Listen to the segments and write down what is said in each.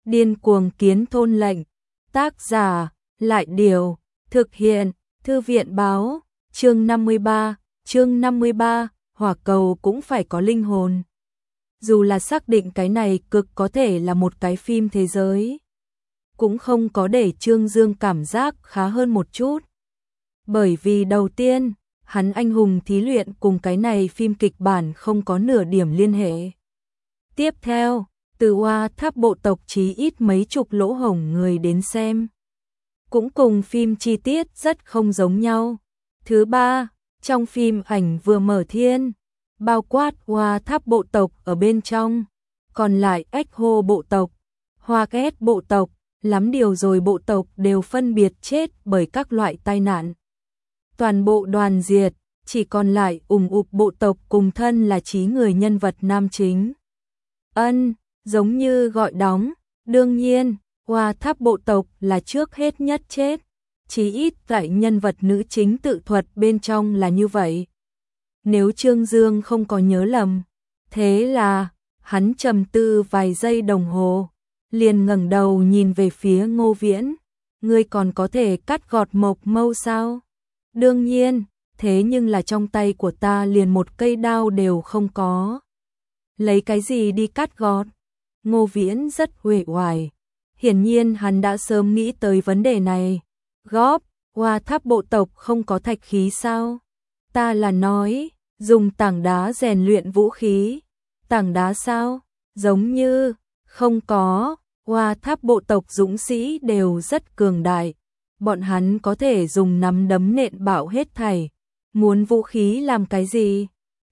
Điên cuồng kiến thôn lệnh. Tác giả, Lại Điều. Thực hiện, Thư viện báo. Chương 53, hỏa cầu cũng phải có linh hồn. Dù là xác định cái này cực có thể là một cái phim thế giới, cũng không có để Trương Dương cảm giác khá hơn một chút. Bởi vì đầu tiên, hắn anh hùng thí luyện cùng cái này phim kịch bản không có nửa điểm liên hệ. Tiếp theo, từ Oa Tháp bộ tộc chí ít mấy chục lỗ hổng người đến xem, cũng cùng phim chi tiết rất không giống nhau. Thứ ba, trong phim ảnh vừa mở thiên, bao quát Oa Tháp bộ tộc ở bên trong, còn lại Ếch Hô bộ tộc, Hoa Két bộ tộc, lắm điều rồi bộ tộc đều phân biệt chết bởi các loại tai nạn. Toàn bộ đoàn diệt, chỉ còn lại ủng bộ tộc cùng thân là trí người nhân vật nam chính. Giống như gọi đóng, đương nhiên, Oa Tháp bộ tộc là trước hết nhất chết, chí ít tại nhân vật nữ chính tự thuật bên trong là như vậy. Nếu Trương Dương không có nhớ lầm, thế là, hắn trầm tư vài giây đồng hồ, liền ngẩng đầu nhìn về phía Ngô Viễn, ngươi còn có thể cắt gọt mộc mâu sao? Đương nhiên, thế nhưng là trong tay của ta liền một cây đao đều không có. Lấy cái gì đi cắt gọt? Ngô Viễn rất uể oải. Hiển nhiên hắn đã sớm nghĩ tới vấn đề này. Góp, Oa Tháp bộ tộc không có thạch khí sao? Ta là nói, dùng tảng đá rèn luyện vũ khí. Tảng đá sao? Giống như, không có. Oa Tháp bộ tộc dũng sĩ đều rất cường đại. Bọn hắn có thể dùng nắm đấm nện bạo hết thảy. Muốn vũ khí làm cái gì?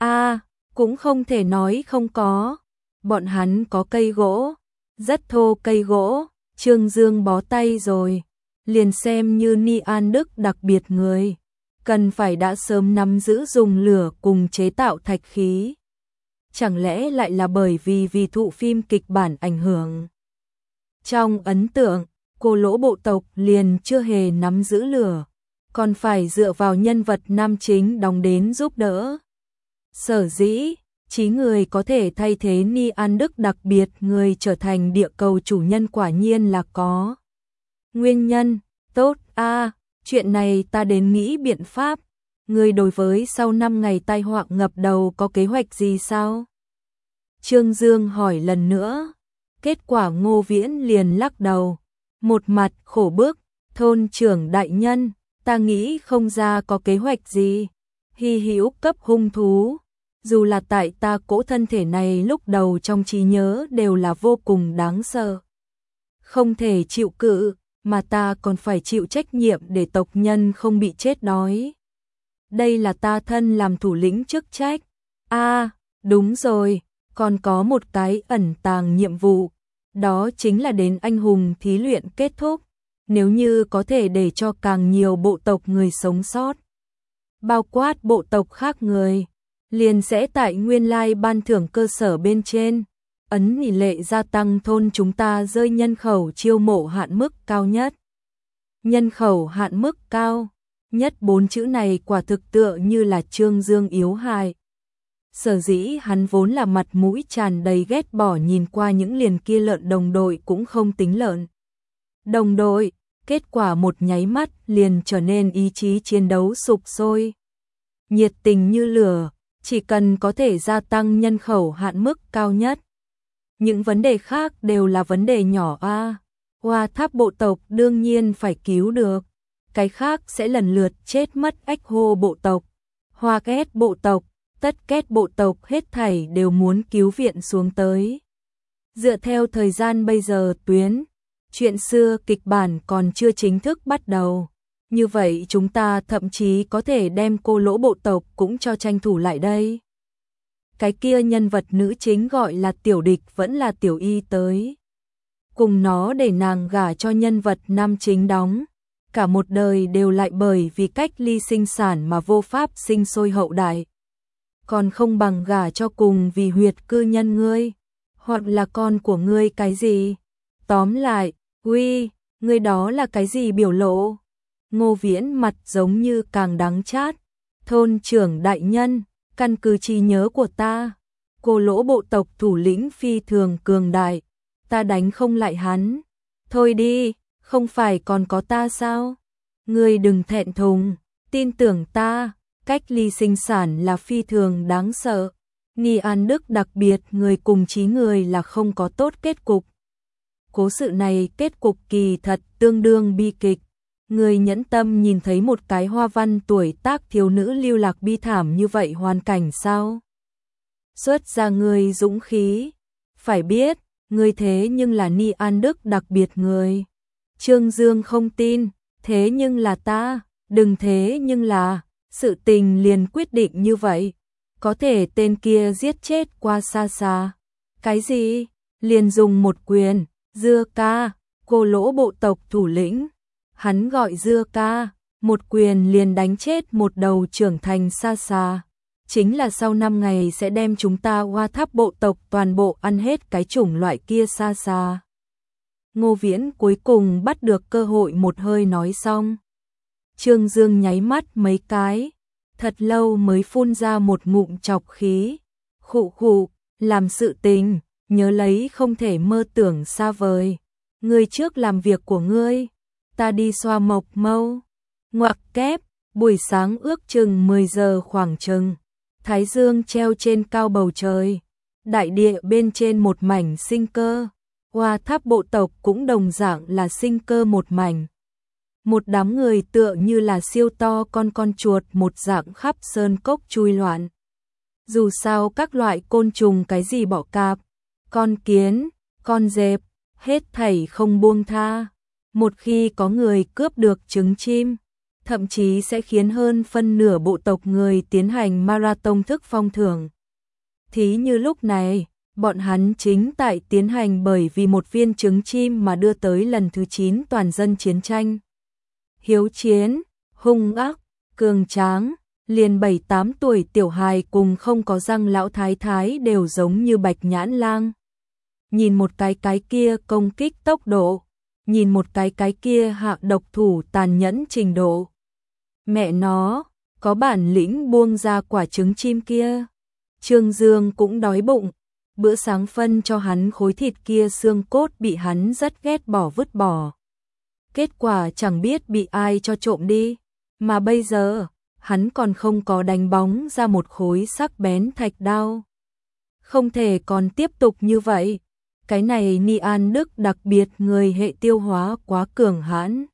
Cũng không thể nói không có. Bọn hắn có cây gỗ, rất thô cây gỗ. Trương Dương bó tay rồi. Liền xem như Ni An Đức đặc biệt người, cần phải đã sớm nắm giữ dùng lửa cùng chế tạo thạch khí. Chẳng lẽ lại là bởi vì thụ phim kịch bản ảnh hưởng? Trong ấn tượng, cô lỗ bộ tộc liền chưa hề nắm giữ lửa, còn phải dựa vào nhân vật nam chính đóng đến giúp đỡ. Sở dĩ, trí người có thể thay thế Ni An Đức đặc biệt người trở thành địa cầu chủ nhân quả nhiên là có nguyên nhân. Tốt chuyện này ta đến nghĩ biện pháp. Người đối với sau 5 ngày tai họa ngập đầu có kế hoạch gì sao? Trương Dương hỏi lần nữa. Kết quả Ngô Viễn liền lắc đầu, một mặt khổ bức, thôn trưởng đại nhân, ta nghĩ không ra có kế hoạch gì. Hy hữu cấp hung thú, dù là tại ta cỗ thân thể này lúc đầu trong trí nhớ đều là vô cùng đáng sợ. Không thể chịu cự, mà ta còn phải chịu trách nhiệm để tộc nhân không bị chết đói. Đây là ta thân làm thủ lĩnh chức trách. Đúng rồi, còn có một cái ẩn tàng nhiệm vụ, đó chính là đến anh hùng thí luyện kết thúc, nếu như có thể để cho càng nhiều bộ tộc người sống sót, bao quát bộ tộc khác người, liền sẽ tại nguyên lai ban thưởng cơ sở bên trên, ấn tỷ lệ gia tăng thôn chúng ta rơi nhân khẩu chiêu mộ hạn mức cao nhất. Nhân khẩu hạn mức cao nhất 4 chữ này quả thực tựa như là Trương Dương yếu hại. Sở dĩ hắn vốn là mặt mũi tràn đầy ghét bỏ nhìn qua những liền kia lợn đồng đội cũng không tính lợn đồng đội, kết quả một nháy mắt liền trở nên ý chí chiến đấu sục sôi. Nhiệt tình như lửa, chỉ cần có thể gia tăng nhân khẩu hạn mức cao nhất. Những vấn đề khác đều là vấn đề nhỏ Oa Tháp bộ tộc đương nhiên phải cứu được. Cái khác sẽ lần lượt chết mất Ếch Hô bộ tộc, Hoa Két bộ tộc, Tất Két bộ tộc hết thảy đều muốn cứu viện xuống tới. Dựa theo thời gian bây giờ tuyến, chuyện xưa kịch bản còn chưa chính thức bắt đầu. Như vậy chúng ta thậm chí có thể đem cô lỗ bộ tộc cũng cho tranh thủ lại đây. Cái kia nhân vật nữ chính gọi là tiểu địch vẫn là tiểu y tới. Cùng nó để nàng gả cho nhân vật nam chính đóng. Cả một đời đều lại bởi vì cách ly sinh sản mà vô pháp sinh sôi hậu đại. Còn không bằng gả cho cùng vì huyệt cư nhân ngươi, hoặc là con của ngươi cái gì. Tóm lại, ngươi đó là cái gì biểu lộ? Ngô Viễn mặt giống như càng đắng chát. Thôn trưởng đại nhân, căn cứ trí nhớ của ta, cô lỗ bộ tộc thủ lĩnh phi thường cường đại. ta đánh không lại hắn. Thôi đi, không phải còn có ta sao? Ngươi đừng thẹn thùng, tin tưởng ta, cách ly sinh sản là phi thường đáng sợ. Ni An Đức đặc biệt người cùng chí người là không có tốt kết cục. Cố sự này kết cục kỳ thật tương đương bi kịch. Người nhẫn tâm nhìn thấy một cái hoa văn tuổi tác thiếu nữ lưu lạc bi thảm như vậy hoàn cảnh sao? Xuất ra người dũng khí. Phải biết, người thế nhưng là Ni An Đức đặc biệt người. Trương Dương không tin, thế nhưng là ta, đừng thế nhưng là, sự tình liền quyết định như vậy. Có thể tên kia giết chết qua xa xa. Cái gì? Liền dùng một quyền, Dưa Ca, Cô Lỗ bộ tộc thủ lĩnh. Hắn gọi Dưa Ca, một quyền liền đánh chết một đầu trưởng thành xa xa. Chính là sau 5 ngày sẽ đem chúng ta Hoa Tháp bộ tộc toàn bộ ăn hết cái chủng loại kia xa xa. Ngô Viễn cuối cùng bắt được cơ hội một hơi nói xong. Trương Dương nháy mắt mấy cái, thật lâu mới phun ra một ngụm trọc khí. Khụ khụ, làm sự tình, nhớ lấy không thể mơ tưởng xa vời. Ngươi trước làm việc của ngươi, ta đi xoa mộc mâu. Ngoặc kép, buổi sáng ước chừng 10 giờ khoảng chừng. Thái dương treo trên cao bầu trời. Đại địa bên trên một mảnh sinh cơ. Hoa Tháp bộ tộc cũng đồng dạng là sinh cơ một mảnh. Một đám người tựa như là siêu to con chuột một dạng khắp sơn cốc chui loạn. Dù sao các loại côn trùng cái gì bọ cạp, con kiến, con dẹp, hết thảy không buông tha. Một khi có người cướp được trứng chim, thậm chí sẽ khiến hơn phân nửa bộ tộc người tiến hành marathon thức phong thưởng. Thí như lúc này, bọn hắn chính tại tiến hành bởi vì một viên trứng chim mà đưa tới lần thứ 9 toàn dân chiến tranh. Hiếu chiến, hung ác, cường tráng, liền 7-8 tuổi tiểu hài cùng không có răng lão thái thái đều giống như bạch nhãn lang. Nhìn một cái kia công kích tốc độ, nhìn một cái kia hạ độc thủ tàn nhẫn trình độ. Mẹ nó, có bản lĩnh buông ra quả trứng chim kia. Trương Dương cũng đói bụng, bữa sáng phân cho hắn khối thịt kia xương cốt bị hắn rất ghét bỏ vứt bỏ. Kết quả chẳng biết bị ai cho trộm đi, mà bây giờ, hắn còn không có đánh bóng ra một khối sắc bén thạch đao. Không thể còn tiếp tục như vậy. Cái này Ni An Đức đặc biệt người hệ tiêu hóa quá cường hãn.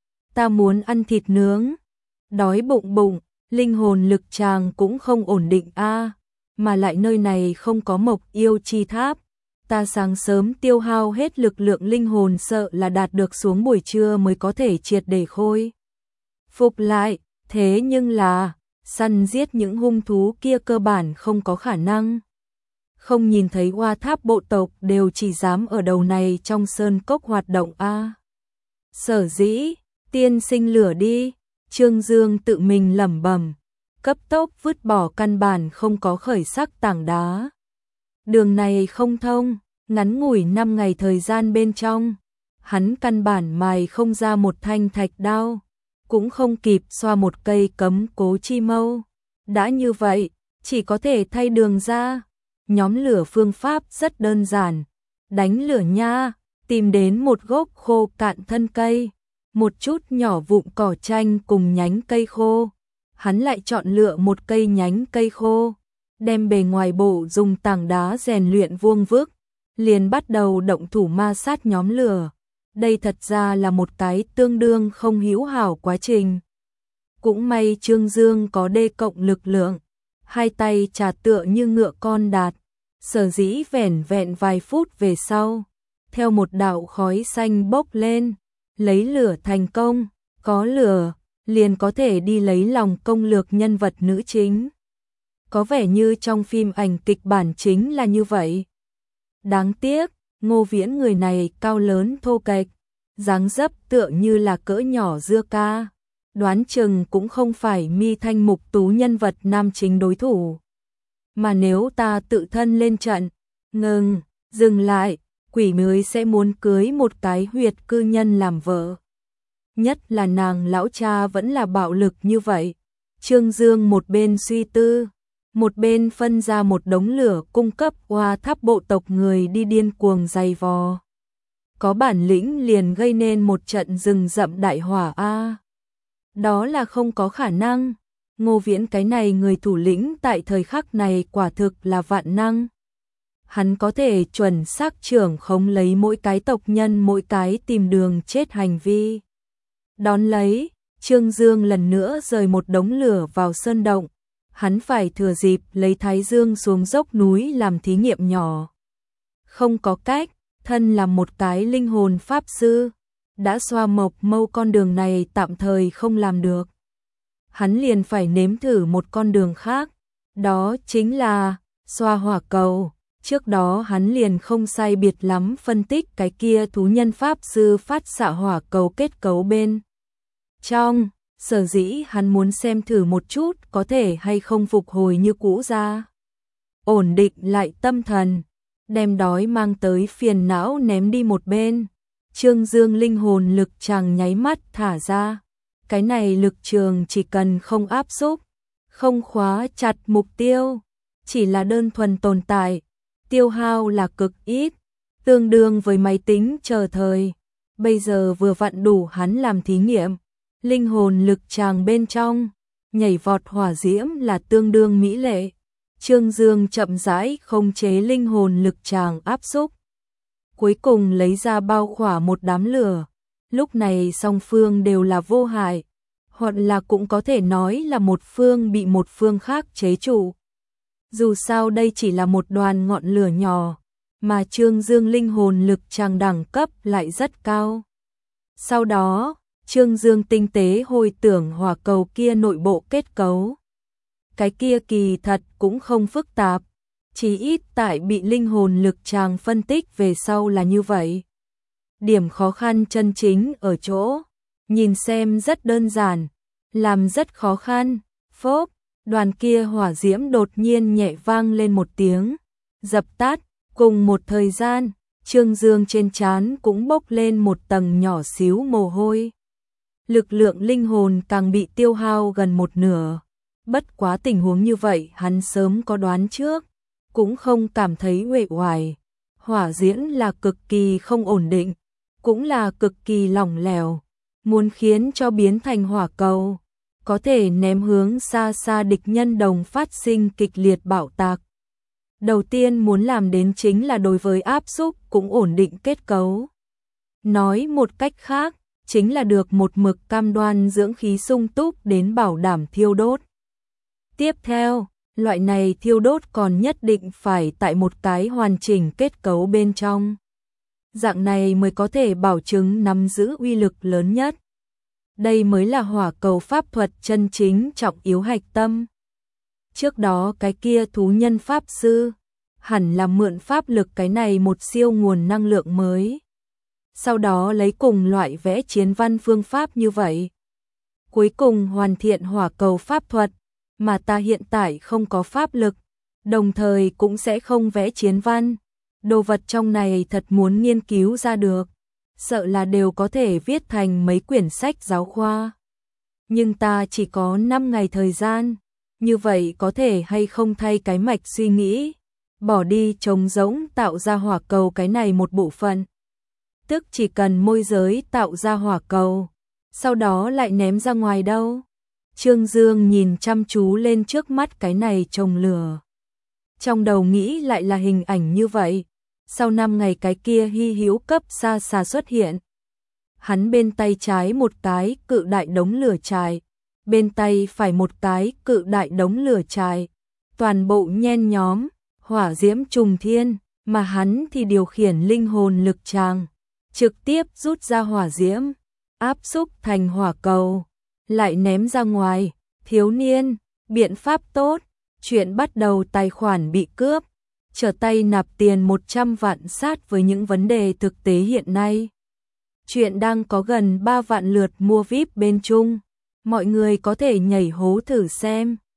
Ta muốn ăn thịt nướng. Đói bụng, linh hồn lực chàng cũng không ổn định a, mà lại nơi này không có mộc yêu chi tháp. Ta sáng sớm tiêu hao hết lực lượng linh hồn sợ là đạt được xuống buổi trưa mới có thể triệt để khôi phục lại, thế nhưng là săn giết những hung thú kia cơ bản không có khả năng. Không nhìn thấy Hoa Tháp bộ tộc đều chỉ dám ở đầu này trong sơn cốc hoạt động a. Sở dĩ, tiên sinh lửa đi, Trương Dương tự mình lẩm bẩm, cấp tốc vứt bỏ căn bản không có khởi sắc tảng đá. Đường này không thông, ngắn ngủi 5 ngày thời gian bên trong, hắn căn bản mài không ra một thanh thạch đao, cũng không kịp xoa một cây cấm cố chi mâu. Đã như vậy, chỉ có thể thay đường ra. Nhóm lửa phương pháp rất đơn giản, đánh lửa nha, tìm đến một gốc khô cạn thân cây, một chút nhỏ vụn cỏ tranh cùng nhánh cây khô. Hắn lại chọn lựa một cây nhánh cây khô, đem bề ngoài bộ dùng tảng đá rèn luyện vuông vức, liền bắt đầu động thủ ma sát nhóm lửa. Đây thật ra là một cái tương đương không hữu hảo quá trình. Cũng may Trương Dương có D cộng lực lượng, hai tay chà tựa như ngựa con đạt, sở dĩ vẻn vẹn vài phút về sau, theo một đạo khói xanh bốc lên, lấy lửa thành công, có lửa, liền có thể đi lấy lòng công lược nhân vật nữ chính. Có vẻ như trong phim ảnh kịch bản chính là như vậy. Đáng tiếc, Ngô Viễn người này cao lớn thô kệch, dáng dấp tựa như là cỡ nhỏ Dưa Ca, đoán chừng cũng không phải Mi Thanh Mục Tú nhân vật nam chính đối thủ. Mà nếu ta tự thân lên trận, dừng lại, quỷ mới sẽ muốn cưới một cái huyệt cư nhân làm vợ. Nhất là nàng lão cha vẫn là bạo lực như vậy. Trương Dương một bên suy tư, một bên phân ra một đống lửa cung cấp Hoa Tháp bộ tộc người đi điên cuồng giày vò. có bản lĩnh liền gây nên một trận rừng rậm đại hỏa a. Đó là không có khả năng. Ngô Viễn cái này người thủ lĩnh tại thời khắc này quả thực là vạn năng. Hắn có thể chuẩn xác trưởng khống lấy mỗi cái tộc nhân, mỗi cái tìm đường chết hành vi. Đón lấy, Trương Dương lần nữa rời một đống lửa vào sơn động. Hắn phải thừa dịp lấy Thái Dương xuống dốc núi làm thí nghiệm nhỏ. Không có cách, thân là một cái linh hồn pháp sư, đã xoa mộc mâu con đường này tạm thời không làm được. Hắn liền phải nếm thử một con đường khác, đó chính là xoa hỏa cầu. Trước đó hắn liền không sai biệt lắm phân tích cái kia thú nhân pháp sư phát xạ hỏa cầu kết cấu bên trong, sở dĩ hắn muốn xem thử một chút có thể hay không phục hồi như cũ ra. Ổn định lại tâm thần, đem đói mang tới phiền não ném đi một bên. Trương Dương linh hồn lực chàng nháy mắt thả ra. Cái này lực trường chỉ cần không áp xúc, không khóa chặt mục tiêu, chỉ là đơn thuần tồn tại, tiêu hao là cực ít, tương đương với máy tính chờ thời. Bây giờ vừa vặn đủ hắn làm thí nghiệm. Linh hồn lực chàng bên trong, nhảy vọt hỏa diễm là tương đương mỹ lệ. Trương Dương chậm rãi khống chế linh hồn lực chàng áp xúc. Cuối cùng lấy ra bao khỏa một đám lửa. Lúc này song phương đều là vô hại, hoặc là cũng có thể nói là một phương bị một phương khác chế trụ. Dù sao đây chỉ là một đoàn ngọn lửa nhỏ, mà Trương Dương linh hồn lực chàng đẳng cấp lại rất cao. Sau đó, Trương Dương tinh tế hồi tưởng hỏa cầu kia nội bộ kết cấu. Cái kia kỳ thật cũng không phức tạp, chỉ ít tại bị linh hồn lực chàng phân tích về sau là như vậy. Điểm khó khăn chân chính ở chỗ, nhìn xem rất đơn giản, làm rất khó khăn. Phốp, đoàn kia hỏa diễm đột nhiên nhẹ vang lên một tiếng, dập tắt. Cùng một thời gian, Trương Dương trên trán cũng bốc lên một tầng nhỏ xíu mồ hôi. Lực lượng linh hồn càng bị tiêu hao gần một nửa. Bất quá tình huống như vậy hắn sớm có đoán trước, cũng không cảm thấy uể oải. Hỏa diễm là cực kỳ không ổn định, cũng là cực kỳ lỏng lẻo. Muốn khiến cho biến thành hỏa cầu, có thể ném hướng xa xa địch nhân đồng phát sinh kịch liệt bạo tạc. Đầu tiên muốn làm đến chính là đối với áp xúc cũng ổn định kết cấu. Nói một cách khác, chính là được một mực cam đoan dưỡng khí sung túc đến bảo đảm thiêu đốt. Tiếp theo, loại này thiêu đốt còn nhất định phải tại một cái hoàn chỉnh kết cấu bên trong. Dạng này mới có thể bảo chứng nắm giữ uy lực lớn nhất. Đây mới là hỏa cầu pháp thuật chân chính trọng yếu hạch tâm. Trước đó cái kia thú nhân pháp sư, hẳn là mượn pháp lực cái này một siêu nguồn năng lượng mới. Sau đó lấy cùng loại vẽ chiến văn phương pháp như vậy. Cuối cùng hoàn thiện hỏa cầu pháp thuật, mà ta hiện tại không có pháp lực, đồng thời cũng sẽ không vẽ chiến văn. Đồ vật trong này thật muốn nghiên cứu ra được, sợ là đều có thể viết thành mấy quyển sách giáo khoa. Nhưng ta chỉ có 5 ngày thời gian, như vậy có thể hay không thay cái mạch suy nghĩ, bỏ đi trống rỗng tạo ra hỏa cầu cái này một bộ phận. Tức chỉ cần môi giới tạo ra hỏa cầu, sau đó lại ném ra ngoài đâu. Trương Dương nhìn chăm chú lên trước mắt cái này trồng lửa. Trong đầu nghĩ lại là hình ảnh như vậy. Sau 5 ngày cái kia hy hữu cấp xa xa xuất hiện. Hắn bên tay trái một cái cự đại đống lửa trại, bên tay phải một cái cự đại đống lửa trại. Toàn bộ nhen nhóm, hỏa diễm trùng thiên, mà hắn thì điều khiển linh hồn lực tràng, trực tiếp rút ra hỏa diễm, áp xúc thành hỏa cầu, lại ném ra ngoài. Thiếu niên, biện pháp tốt, chuyện bắt đầu tài khoản bị cướp, trở tay nạp tiền 100 vạn sát với những vấn đề thực tế hiện nay. Chuyện đang có gần 3 vạn lượt mua VIP bên Trung, mọi người có thể nhảy hố thử xem.